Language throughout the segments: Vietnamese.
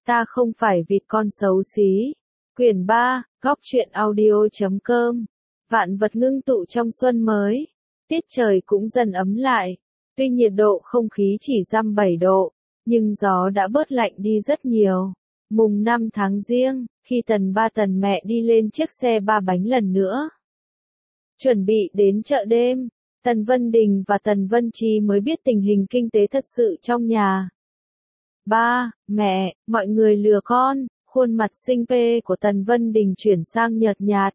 Ta không phải vịt con xấu xí. Quyển 3, góc truyện audio.com. Vạn vật ngưng tụ trong xuân mới. Tiết trời cũng dần ấm lại. Tuy nhiệt độ không khí chỉ dăm 7 độ, nhưng gió đã bớt lạnh đi rất nhiều. Mùng 5 tháng Giêng, khi Tần ba Tần mẹ đi lên chiếc xe 3 bánh lần nữa, chuẩn bị đến chợ đêm, Tần Vân Đình và Tần Vân Trí mới biết tình hình kinh tế thật sự trong nhà. Ba, mẹ, mọi người lừa con, khuôn mặt xinh pê của Tần Vân Đình chuyển sang nhợt nhạt.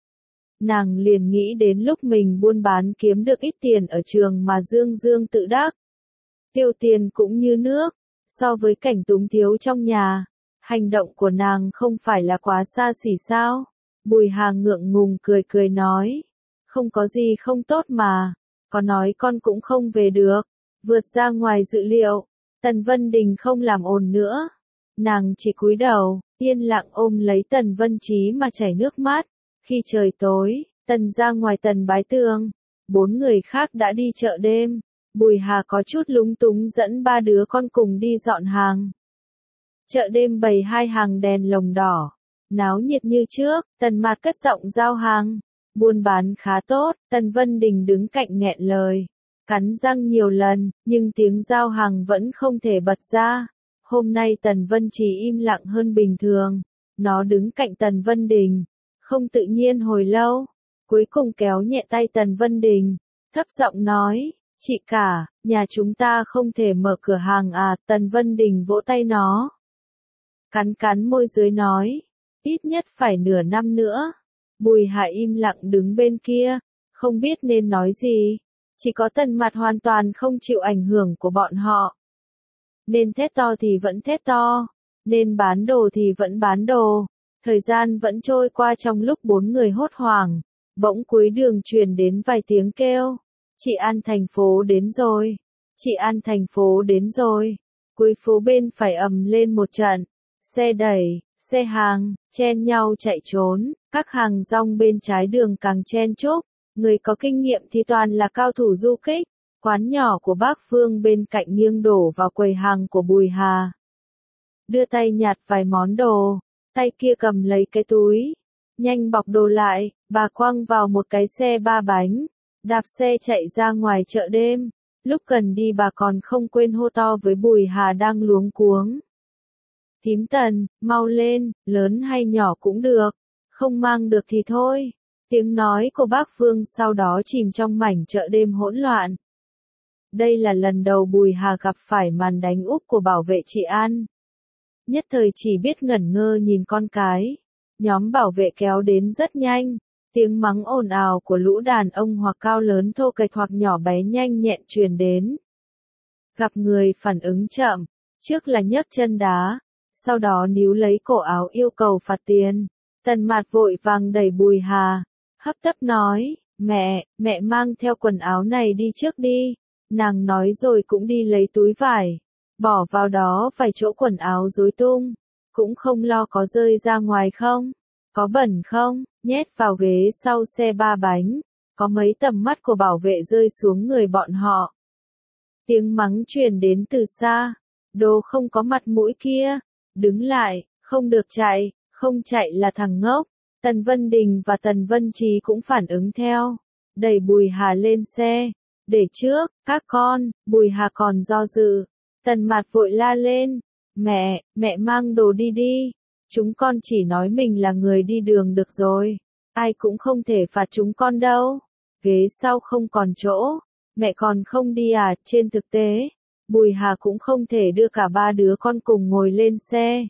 Nàng liền nghĩ đến lúc mình buôn bán kiếm được ít tiền ở trường mà dương tự đắc. Tiêu tiền cũng như nước, so với cảnh túng thiếu trong nhà, hành động của nàng không phải là quá xa xỉ sao? Bùi Hà ngượng ngùng cười nói, không có gì không tốt mà, có nói con cũng không về được, vượt ra ngoài dự liệu. Tần Vân Đình không làm ồn nữa, nàng chỉ cúi đầu, yên lặng ôm lấy Tần Vân Trí mà chảy nước mắt. Khi trời tối, Tần ra ngoài Tần Bái Tường, 4 người khác đã đi chợ đêm. Bùi Hà có chút lúng túng dẫn 3 đứa con cùng đi dọn hàng. Chợ đêm bày 2 hàng đèn lồng đỏ, náo nhiệt như trước. Tần Mạt cất giọng giao hàng, buôn bán khá tốt. Tần Vân Đình đứng cạnh nghẹn lời, cắn răng nhiều lần, nhưng tiếng giao hàng vẫn không thể bật ra. Hôm nay Tần Vân Trí im lặng hơn bình thường, nó đứng cạnh Tần Vân Đình, không tự nhiên hồi lâu, cuối cùng kéo nhẹ tay Tần Vân Đình, thấp giọng nói, chị cả, nhà chúng ta không thể mở cửa hàng à? Tần Vân Đình vỗ tay nó, cắn môi dưới nói, ít nhất phải nửa năm nữa. Bùi Hà im lặng đứng bên kia, không biết nên nói gì, chỉ có Tần Mạt hoàn toàn không chịu ảnh hưởng của bọn họ. Nên thét to thì vẫn thét to, nên bán đồ thì vẫn bán đồ. Thời gian vẫn trôi qua trong lúc 4 người hốt hoảng, bỗng cuối đường truyền đến vài tiếng kêu, chị An thành phố đến rồi, chị An thành phố đến rồi. Cuối phố bên phải ầm lên một trận, xe đẩy, xe hàng, chen nhau chạy trốn, các hàng rong bên trái đường càng chen chúc, người có kinh nghiệm thì toàn là cao thủ du kích. Quán nhỏ của bác Phương bên cạnh nghiêng đổ vào quầy hàng của Bùi Hà, đưa tay nhặt vài món đồ, tay kia cầm lấy cái túi, nhanh bọc đồ lại, bà quăng vào một cái xe 3 bánh, đạp xe chạy ra ngoài chợ đêm. Lúc cần đi bà còn không quên hô to với Bùi Hà đang luống cuống, thím Tần, mau lên, lớn hay nhỏ cũng được, không mang được thì thôi. Tiếng nói của bác Phương sau đó chìm trong mảnh chợ đêm hỗn loạn. Đây là lần đầu Bùi Hà gặp phải màn đánh úp của bảo vệ chị An. Nhất thời chỉ biết ngẩn ngơ nhìn con cái. Nhóm bảo vệ kéo đến rất nhanh, tiếng mắng ồn ào của lũ đàn ông hoặc cao lớn thô kệch hoặc nhỏ bé nhanh nhẹn truyền đến. Gặp người phản ứng chậm, trước là nhấc chân đá, sau đó níu lấy cổ áo yêu cầu phạt tiền. Tần Mạt vội vàng đẩy Bùi Hà, hấp tấp nói, mẹ mang theo quần áo này đi trước đi. Nàng nói rồi cũng đi lấy túi vải, bỏ vào đó vài chỗ quần áo rối tung, cũng không lo có rơi ra ngoài không, có bẩn không, nhét vào ghế sau xe 3 bánh, có mấy tầm mắt của bảo vệ rơi xuống người bọn họ. Tiếng mắng truyền đến từ xa, đồ không có mặt mũi kia, đứng lại, không được chạy, không chạy là thằng ngốc. Tần Vân Đình và Tần Vân Trí cũng phản ứng theo, đẩy Bùi Hà lên xe. Để trước, các con. Bùi Hà còn do dự. Tần Mạt vội la lên, mẹ mang đồ đi đi. Chúng con chỉ nói mình là người đi đường được rồi. Ai cũng không thể phạt chúng con đâu. Ghế sau không còn chỗ. Mẹ còn không đi à? Trên thực tế, Bùi Hà cũng không thể đưa cả 3 đứa con cùng ngồi lên xe.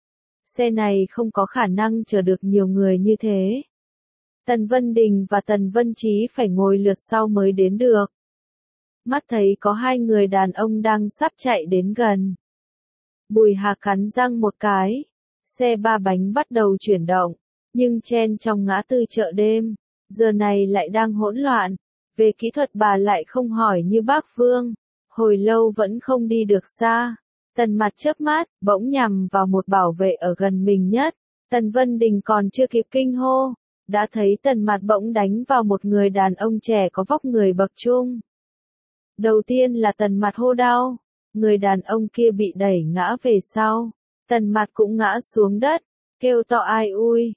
Xe này không có khả năng chở được nhiều người như thế. Tần Vân Đình và Tần Vân Trí phải ngồi lượt sau mới đến được. Mắt thấy có 2 người đàn ông đang sắp chạy đến gần. Bùi Hà cắn răng một cái. Xe 3 bánh bắt đầu chuyển động, nhưng chen trong ngã tư chợ đêm, giờ này lại đang hỗn loạn. Về kỹ thuật bà lại không hỏi như bác Phương, hồi lâu vẫn không đi được xa. Tần Mạt chớp mắt, bỗng nhằm vào một bảo vệ ở gần mình nhất. Tần Vân Đình còn chưa kịp kinh hô, đã thấy Tần Mạt bỗng đánh vào một người đàn ông trẻ có vóc người bậc trung. Đầu tiên là Tần Mạt hô đau, người đàn ông kia bị đẩy ngã về sau. Tần Mạt cũng ngã xuống đất, kêu to ai ui,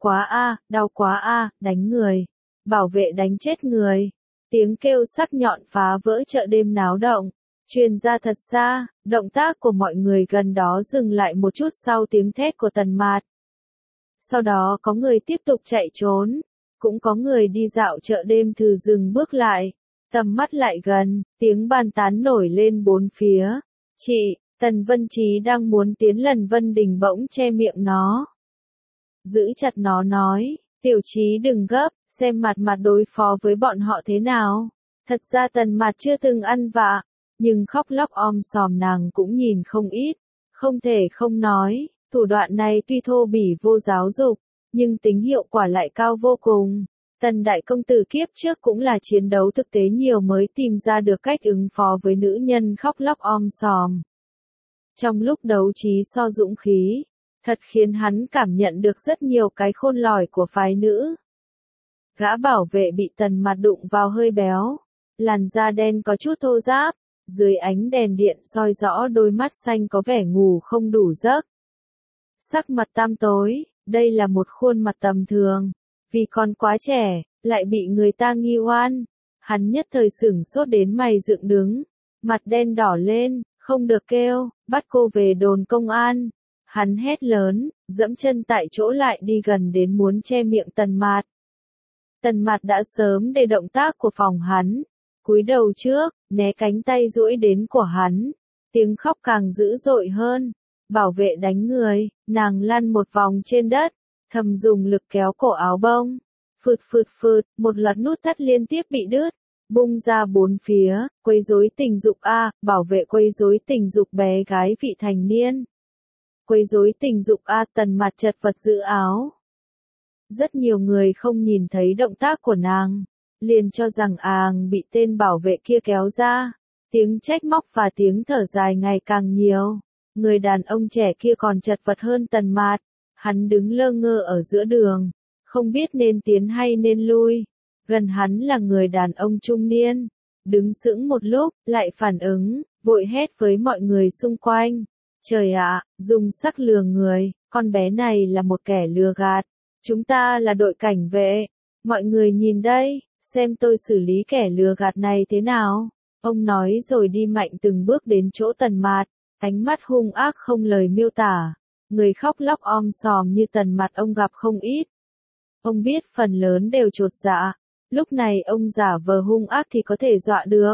đau quá a, đánh người, bảo vệ đánh chết người. Tiếng kêu sắc nhọn phá vỡ chợ đêm náo động, truyền ra thật xa, động tác của mọi người gần đó dừng lại một chút sau tiếng thét của Tần Mạt. Sau đó có người tiếp tục chạy trốn, cũng có người đi dạo chợ đêm thử dừng bước lại, tầm mắt lại gần, tiếng bàn tán nổi lên bốn phía. Chị, Tần Vân Trí đang muốn tiến lần Vân Đình bỗng che miệng nó. Giữ chặt nó nói, Tiểu Trí đừng gấp, xem Mạt đối phó với bọn họ thế nào. Thật ra Tần Mạt chưa từng ăn vạ, nhưng khóc lóc sòm nàng cũng nhìn không ít, không thể không nói, thủ đoạn này tuy thô bỉ vô giáo dục, nhưng tính hiệu quả lại cao vô cùng. Tần đại công tử kiếp trước cũng là chiến đấu thực tế nhiều mới tìm ra được cách ứng phó với nữ nhân khóc lóc sòm. Trong lúc đấu trí so dũng khí, thật khiến hắn cảm nhận được rất nhiều cái khôn lỏi của phái nữ. Gã bảo vệ bị Tần Mạt đụng vào hơi béo, làn da đen có chút thô ráp, dưới ánh đèn điện soi rõ đôi mắt xanh có vẻ ngủ không đủ giấc. Sắc mặt tăm tối, đây là một khuôn mặt tầm thường, vì còn quá trẻ, lại bị người ta nghi oan. Hắn nhất thời sửng sốt đến mày dựng đứng, mặt đen đỏ lên, không được kêu, bắt cô về đồn công an. Hắn hét lớn, dẫm chân tại chỗ lại đi gần đến muốn che miệng Tần Mạt. Tần Mạt đã sớm để động tác của phòng hắn, cúi đầu trước, né cánh tay duỗi đến của hắn, tiếng khóc càng dữ dội hơn. Bảo vệ đánh người, nàng lăn một vòng trên đất, thầm dùng lực kéo cổ áo bông. Phượt, một loạt nút thắt liên tiếp bị đứt, bung ra bốn phía, quấy rối tình dục a, bảo vệ quấy rối tình dục bé gái vị thành niên. Quấy rối tình dục a, Tần Mạt chật vật giữ áo. Rất nhiều người không nhìn thấy động tác của nàng, liền cho rằng bị tên bảo vệ kia kéo ra. Tiếng trách móc và tiếng thở dài ngày càng nhiều. Người đàn ông trẻ kia còn chật vật hơn Tần Mạt, hắn đứng lơ ngơ ở giữa đường, không biết nên tiến hay nên lui. Gần hắn là người đàn ông trung niên, đứng sững một lúc, lại phản ứng, vội hét với mọi người xung quanh. Trời ạ, dùng sắc lừa người, con bé này là một kẻ lừa gạt. Chúng ta là đội cảnh vệ. Mọi người nhìn đây, xem tôi xử lý kẻ lừa gạt này thế nào. Ông nói rồi đi mạnh từng bước đến chỗ Tần Mạt, ánh mắt hung ác không lời miêu tả. Người khóc lóc sòm như Tần Mạt ông gặp không ít. Ông biết phần lớn đều chột dạ. Lúc này ông giả vờ hung ác thì có thể dọa được.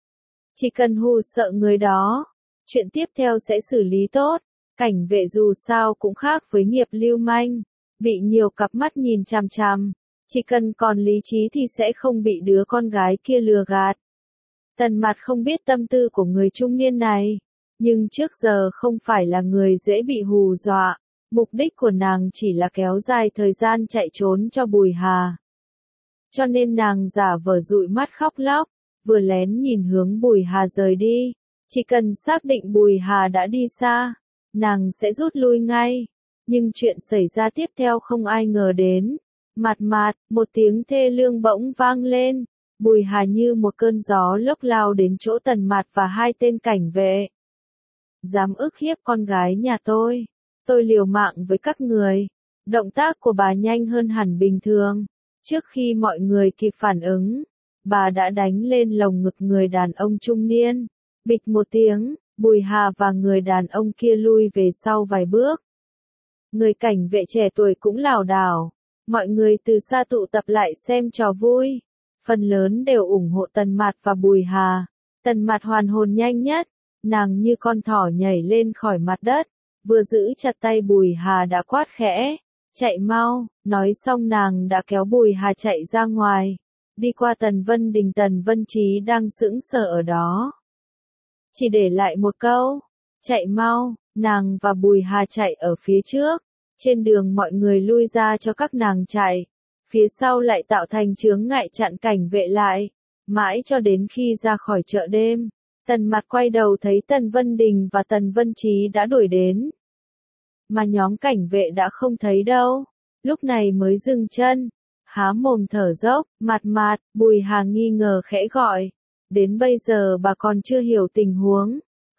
Chỉ cần hù sợ người đó, chuyện tiếp theo sẽ xử lý tốt. Cảnh vệ dù sao cũng khác với nghiệp lưu manh, bị nhiều cặp mắt nhìn chằm chằm. Chỉ cần còn lý trí thì sẽ không bị đứa con gái kia lừa gạt. Tần Mạt không biết tâm tư của người trung niên này, nhưng trước giờ không phải là người dễ bị hù dọa. Mục đích của nàng chỉ là kéo dài thời gian chạy trốn cho Bùi Hà. Cho nên nàng giả vờ dụi mắt khóc lóc, vừa lén nhìn hướng Bùi Hà rời đi. Chỉ cần xác định Bùi Hà đã đi xa, nàng sẽ rút lui ngay. Nhưng chuyện xảy ra tiếp theo không ai ngờ đến. Mạt, một tiếng thê lương bỗng vang lên. Bùi Hà như một cơn gió lốc lao đến chỗ Tần Mạt và hai tên cảnh vệ. Dám ức hiếp con gái nhà tôi liều mạng với các người. Động tác của bà nhanh hơn hẳn bình thường. Trước khi mọi người kịp phản ứng, bà đã đánh lên lồng ngực người đàn ông trung niên. Bịch một tiếng, Bùi Hà và người đàn ông kia lui về sau vài bước. Người cảnh vệ trẻ tuổi cũng lảo đảo. Mọi người từ xa tụ tập lại xem trò vui. Phần lớn đều ủng hộ Tần Mạt và Bùi Hà. Tần Mạt hoàn hồn nhanh nhất, nàng như con thỏ nhảy lên khỏi mặt đất, vừa giữ chặt tay Bùi Hà đã quát khẽ, chạy mau. Nói xong nàng đã kéo Bùi Hà chạy ra ngoài, đi qua Tần Vân Đình. Tần Vân Trí đang sững sờ ở đó, chỉ để lại một câu, chạy mau. Nàng và Bùi Hà chạy ở phía trước, trên đường mọi người lui ra cho các nàng chạy, phía sau lại tạo thành chướng ngại chặn cảnh vệ lại, mãi cho đến khi ra khỏi chợ đêm. Tần Mạt quay đầu thấy Tần Vân Đình và Tần Vân Trí đã đuổi đến, mà nhóm cảnh vệ đã không thấy đâu. Lúc này mới dừng chân, há mồm thở dốc. Mạt, Bùi Hà nghi ngờ khẽ gọi. Đến bây giờ bà còn chưa hiểu tình huống,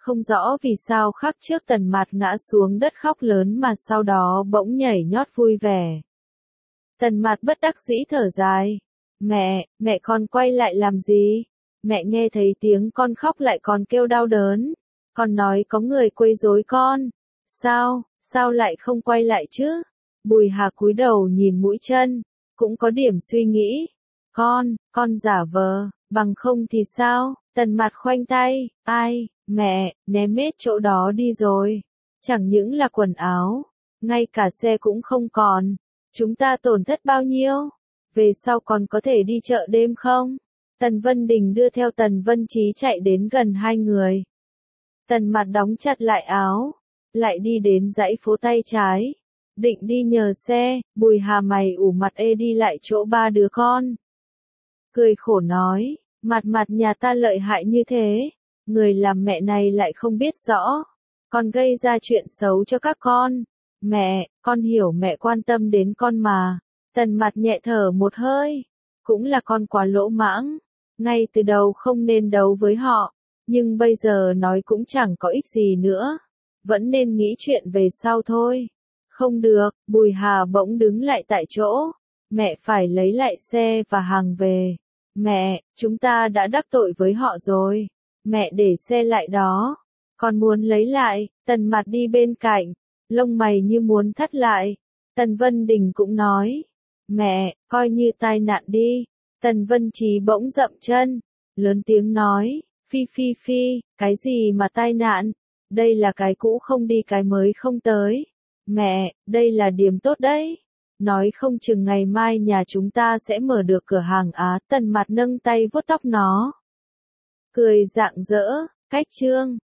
Không rõ vì sao khắc trước Tần Mạt ngã xuống đất khóc lớn mà sau đó bỗng nhảy nhót vui vẻ. Tần Mạt bất đắc dĩ thở dài. Mẹ con quay lại làm gì? Mẹ nghe thấy tiếng con khóc lại còn kêu đau đớn. Con nói có người quấy rối con. Sao lại không quay lại chứ? Bùi Hà cúi đầu nhìn mũi chân, cũng có điểm suy nghĩ. Con giả vờ, bằng không thì sao? Tần Mạt khoanh tay, mẹ, ném hết chỗ đó đi rồi. Chẳng những là quần áo, ngay cả xe cũng không còn. Chúng ta tổn thất bao nhiêu? Về sau còn có thể đi chợ đêm không? Tần Vân Đình đưa theo Tần Vân Chí chạy đến gần hai người. Tần Mạt đóng chặt lại áo, lại đi đến dãy phố tay trái. Định đi nhờ xe, Bùi Hà mày ủ mặt đi lại chỗ ba đứa con. Cười khổ nói, Mạt nhà ta lợi hại như thế, người làm mẹ này lại không biết rõ. Con gây ra chuyện xấu cho các con. Mẹ, con hiểu mẹ quan tâm đến con mà. Tần Mạt nhẹ thở một hơi. Cũng là con quá lỗ mãng. Ngay từ đầu không nên đấu với họ. Nhưng bây giờ nói cũng chẳng có ích gì nữa. Vẫn nên nghĩ chuyện về sau thôi. Không được, Bùi Hà bỗng đứng lại tại chỗ. Mẹ phải lấy lại xe và hàng về. Mẹ, chúng ta đã đắc tội với họ rồi. Mẹ để xe lại đó. Con muốn lấy lại. Tần Mạt đi bên cạnh, lông mày như muốn thắt lại. Tần Vân Đình cũng nói. Mẹ, coi như tai nạn đi. Tần Vân Chí bỗng dậm chân, lớn tiếng nói. Phi, cái gì mà tai nạn? Đây là cái cũ không đi cái mới không tới. Mẹ, đây là điểm tốt đấy. Nói không chừng ngày mai nhà chúng ta sẽ mở được cửa hàng Á. Tần Mạt nâng tay vuốt tóc nó. Cười rạng rỡ, cách chương.